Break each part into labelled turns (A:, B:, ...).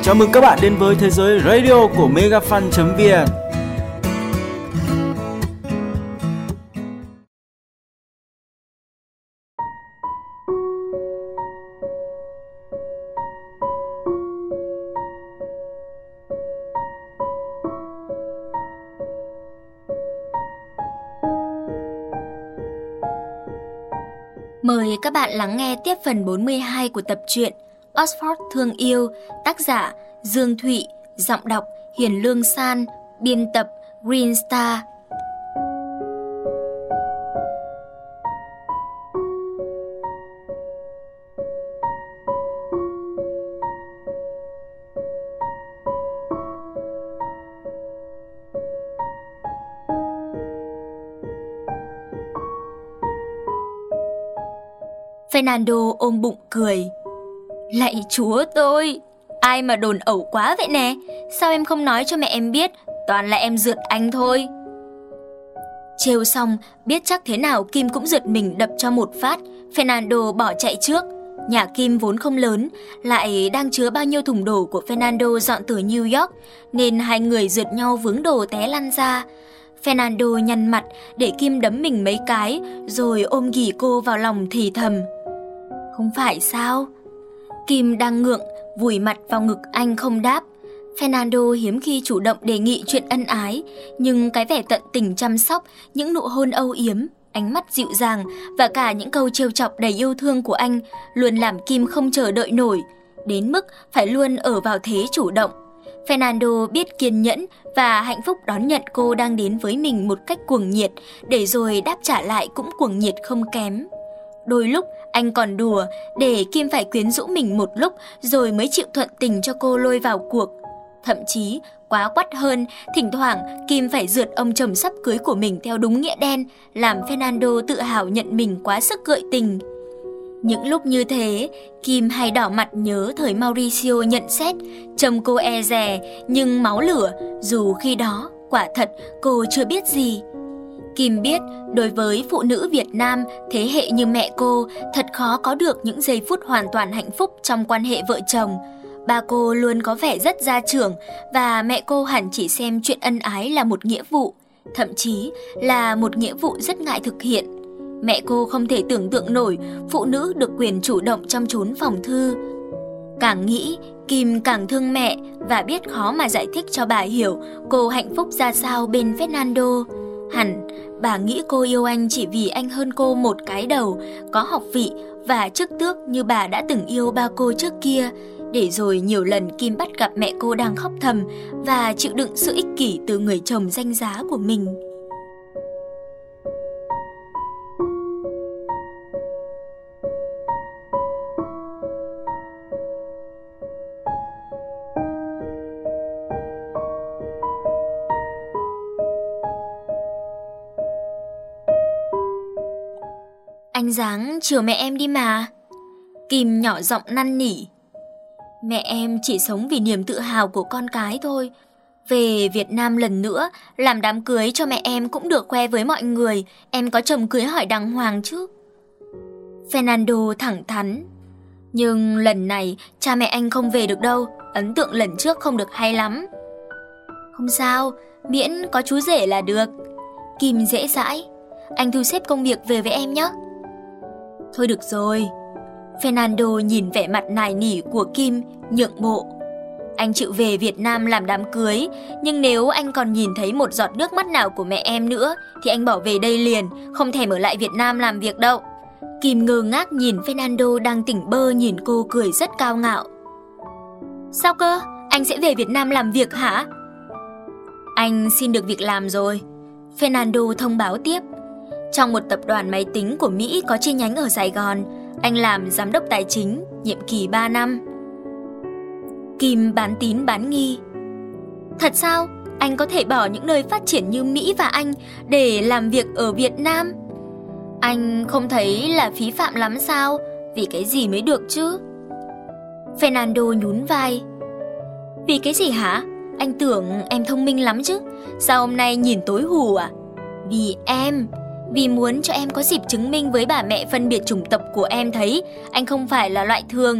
A: Chào mừng các bạn đến với thế giới radio của megafan.vn.
B: Mời các bạn lắng nghe tiếp phần 42 của tập truyện Oxford Thương Yêu, tác giả Dương Thụy, giọng đọc Hiền Lương San, biên tập Green Star. Fernando ôm bụng cười. Lạy chúa tôi, ai mà đồn ẩu quá vậy nè? Sao em không nói cho mẹ em biết? Toàn là em rượt anh thôi. Trêu xong, biết chắc thế nào Kim cũng giật mình đập cho một phát. Fernando bỏ chạy trước. Nhà Kim vốn không lớn, lại đang chứa bao nhiêu thùng đồ của Fernando dọn từ New York, nên hai người rượt nhau vướng đồ té lăn ra. Fernando nhăn mặt để Kim đấm mình mấy cái, rồi ôm ghì cô vào lòng thì thầm. Không phải sao? Kim đang ngượng, vùi mặt vào ngực anh không đáp. Fernando hiếm khi chủ động đề nghị chuyện ân ái, nhưng cái vẻ tận tình chăm sóc, những nụ hôn âu yếm, ánh mắt dịu dàng và cả những câu trêu chọc đầy yêu thương của anh luôn làm Kim không chờ đợi nổi, đến mức phải luôn ở vào thế chủ động. Fernando biết kiên nhẫn và hạnh phúc đón nhận cô đang đến với mình một cách cuồng nhiệt, để rồi đáp trả lại cũng cuồng nhiệt không kém. Đôi lúc anh còn đùa để Kim phải quyến rũ mình một lúc rồi mới chịu thuận tình cho cô lôi vào cuộc. Thậm chí, quá quắt hơn, thỉnh thoảng Kim phải rượt ông chồng sắp cưới của mình theo đúng nghĩa đen, làm Fernando tự hào nhận mình quá sức gợi tình. Những lúc như thế, Kim hay đỏ mặt nhớ thời Mauricio nhận xét, trông cô e dè nhưng máu lửa, dù khi đó quả thật cô chưa biết gì. Kim biết, đối với phụ nữ Việt Nam thế hệ như mẹ cô, thật khó có được những giây phút hoàn toàn hạnh phúc trong quan hệ vợ chồng. Ba cô luôn có vẻ rất gia trưởng, và mẹ cô hẳn chỉ xem chuyện ân ái là một nghĩa vụ, thậm chí là một nghĩa vụ rất ngại thực hiện. Mẹ cô không thể tưởng tượng nổi phụ nữ được quyền chủ động trong chốn phòng thư. Càng nghĩ, Kim càng thương mẹ và biết khó mà giải thích cho bà hiểu cô hạnh phúc ra sao bên Fernando. Hẳn, bà nghĩ cô yêu anh chỉ vì anh hơn cô một cái đầu, có học vị và chức tước như bà đã từng yêu ba cô trước kia. Để rồi nhiều lần Kim bắt gặp mẹ cô đang khóc thầm và chịu đựng sự ích kỷ từ người chồng danh giá của mình. Anh Giáng chiều mẹ em đi mà. Kim nhỏ giọng năn nỉ. Mẹ em chỉ sống vì niềm tự hào của con cái thôi. Về Việt Nam lần nữa, làm đám cưới cho mẹ em cũng được khoe với mọi người. Em có chồng cưới hỏi đàng hoàng chứ. Fernando thẳng thắn. Nhưng lần này cha mẹ anh không về được đâu. Ấn tượng lần trước không được hay lắm. Không sao, miễn có chú rể là được. Kim dễ dãi. Anh thu xếp công việc về với em nhé. Thôi được rồi. Fernando nhìn vẻ mặt nài nỉ của Kim, nhượng bộ. Anh chịu về Việt Nam làm đám cưới, nhưng nếu anh còn nhìn thấy một giọt nước mắt nào của mẹ em nữa thì anh bỏ về đây liền, không thèm ở lại Việt Nam làm việc đâu. Kim ngơ ngác nhìn Fernando đang tỉnh bơ nhìn cô cười rất cao ngạo. Sao cơ? Anh sẽ về Việt Nam làm việc hả? Anh xin được việc làm rồi. Fernando thông báo tiếp. Trong một tập đoàn máy tính của Mỹ có chi nhánh ở Sài Gòn, anh làm giám đốc tài chính, nhiệm kỳ 3 năm. Kim bán tín bán nghi. Thật sao? Anh có thể bỏ những nơi phát triển như Mỹ và Anh để làm việc ở Việt Nam? Anh không thấy là phí phạm lắm sao? Vì cái gì mới được chứ? Fernando nhún vai. Vì cái gì hả? Anh tưởng em thông minh lắm chứ. Sao hôm nay nhìn tối hù à? Vì em. Vì muốn cho em có dịp chứng minh với bà mẹ phân biệt chủng tộc của em thấy anh không phải là loại thường.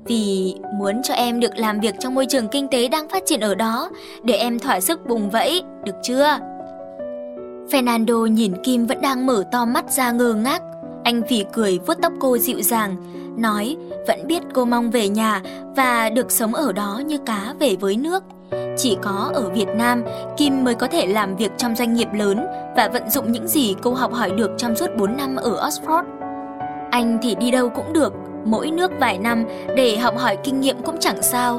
B: vì muốn cho em được làm việc trong môi trường kinh tế đang phát triển ở đó, để em thỏa sức vùng vẫy, được chưa? Fernando nhìn Kim vẫn đang mở to mắt ra ngơ ngác. Anh phì cười vuốt tóc cô dịu dàng, nói vẫn biết cô mong về nhà và được sống ở đó như cá về với nước. Chỉ có ở Việt Nam, Kim mới có thể làm việc trong doanh nghiệp lớn và vận dụng những gì cô học hỏi được trong suốt 4 năm ở Oxford. Anh thì đi đâu cũng được, mỗi nước vài năm để học hỏi kinh nghiệm cũng chẳng sao.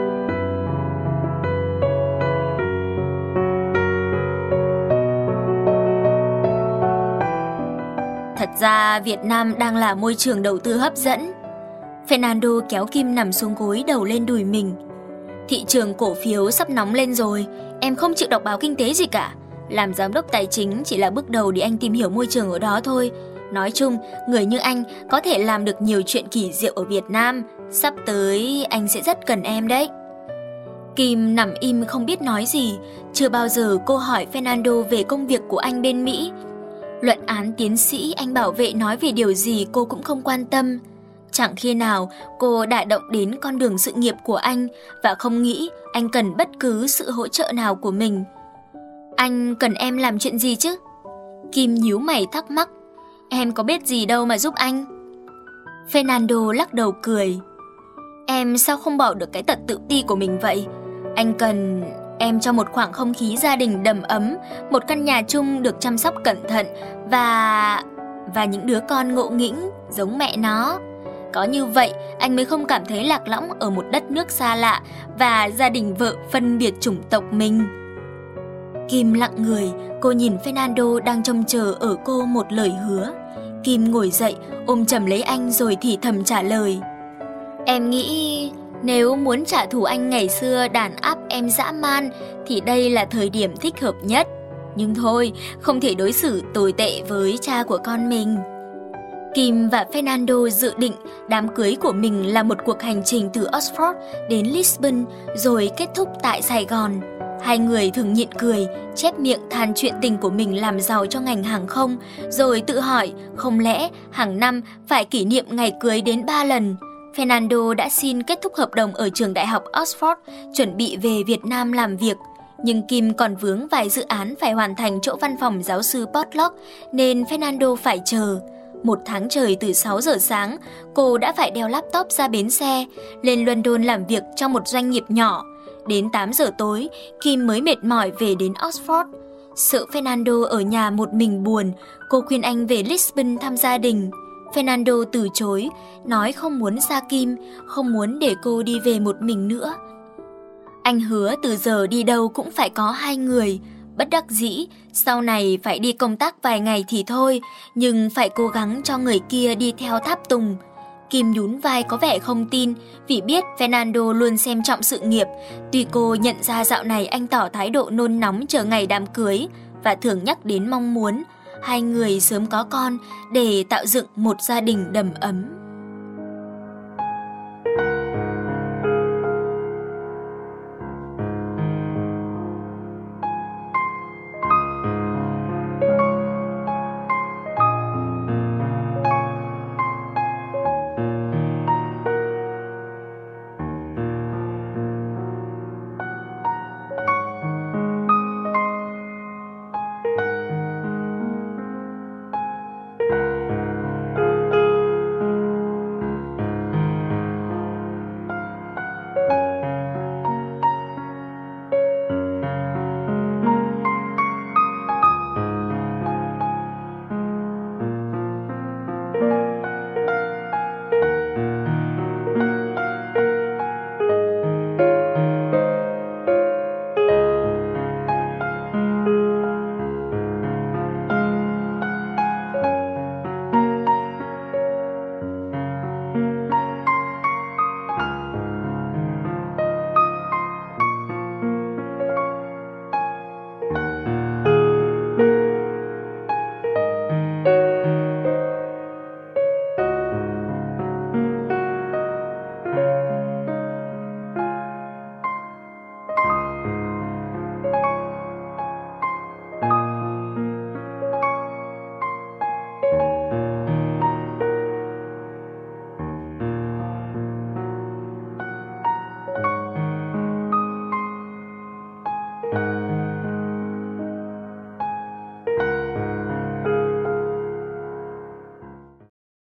B: Thật ra Việt Nam đang là môi trường đầu tư hấp dẫn. Fernando kéo Kim nằm xuống gối đầu lên đùi mình. Thị trường cổ phiếu sắp nóng lên rồi, em không chịu đọc báo kinh tế gì cả. Làm giám đốc tài chính chỉ là bước đầu để anh tìm hiểu môi trường ở đó thôi. Nói chung, người như anh có thể làm được nhiều chuyện kỳ diệu ở Việt Nam. Sắp tới anh sẽ rất cần em đấy. Kim nằm im không biết nói gì. Chưa bao giờ cô hỏi Fernando về công việc của anh bên Mỹ. Luận án tiến sĩ anh bảo vệ nói về điều gì cô cũng không quan tâm. Chẳng khi nào cô đả động đến con đường sự nghiệp của anh và không nghĩ anh cần bất cứ sự hỗ trợ nào của mình. Anh cần em làm chuyện gì chứ? Kim nhíu mày thắc mắc. Em có biết gì đâu mà giúp anh. Fernando lắc đầu cười. Em sao không bỏ được cái tật tự ti của mình vậy? Anh cần em cho một khoảng không khí gia đình đầm ấm, một căn nhà chung được chăm sóc cẩn thận và những đứa con ngộ nghĩnh giống mẹ nó. Có như vậy anh mới không cảm thấy lạc lõng ở một đất nước xa lạ và gia đình vợ phân biệt chủng tộc mình. Kim lặng người, cô nhìn Fernando đang trông chờ ở cô một lời hứa. Kim ngồi dậy, ôm chầm lấy anh rồi thì thầm trả lời. Em nghĩ nếu muốn trả thù anh ngày xưa đàn áp em dã man thì đây là thời điểm thích hợp nhất. Nhưng thôi, không thể đối xử tồi tệ với cha của con mình. Kim và Fernando dự định đám cưới của mình là một cuộc hành trình từ Oxford đến Lisbon rồi kết thúc tại Sài Gòn. Hai người thường nhịn cười, chép miệng than chuyện tình của mình làm giàu cho ngành hàng không, rồi tự hỏi không lẽ hàng năm phải kỷ niệm ngày cưới đến 3 lần. Fernando đã xin kết thúc hợp đồng ở trường đại học Oxford, chuẩn bị về Việt Nam làm việc. Nhưng Kim còn vướng vài dự án phải hoàn thành chỗ văn phòng giáo sư Potluck, nên Fernando phải chờ. 1 tháng trời từ 6 giờ sáng, cô đã phải đeo laptop ra bến xe, lên London làm việc trong một doanh nghiệp nhỏ. Đến 8 giờ tối, Kim mới mệt mỏi về đến Oxford. Sợ Fernando ở nhà một mình buồn, cô khuyên anh về Lisbon thăm gia đình. Fernando từ chối, nói không muốn xa Kim, không muốn để cô đi về một mình nữa. Anh hứa từ giờ đi đâu cũng phải có 2 người. Bất đắc dĩ, sau này phải đi công tác vài ngày thì thôi, nhưng phải cố gắng cho người kia đi theo tháp tùng. Kim nhún vai có vẻ không tin, vì biết Fernando luôn xem trọng sự nghiệp. Tuy cô nhận ra dạo này anh tỏ thái độ nôn nóng chờ ngày đám cưới và thường nhắc đến mong muốn 2 người sớm có con để tạo dựng một gia đình đầm ấm.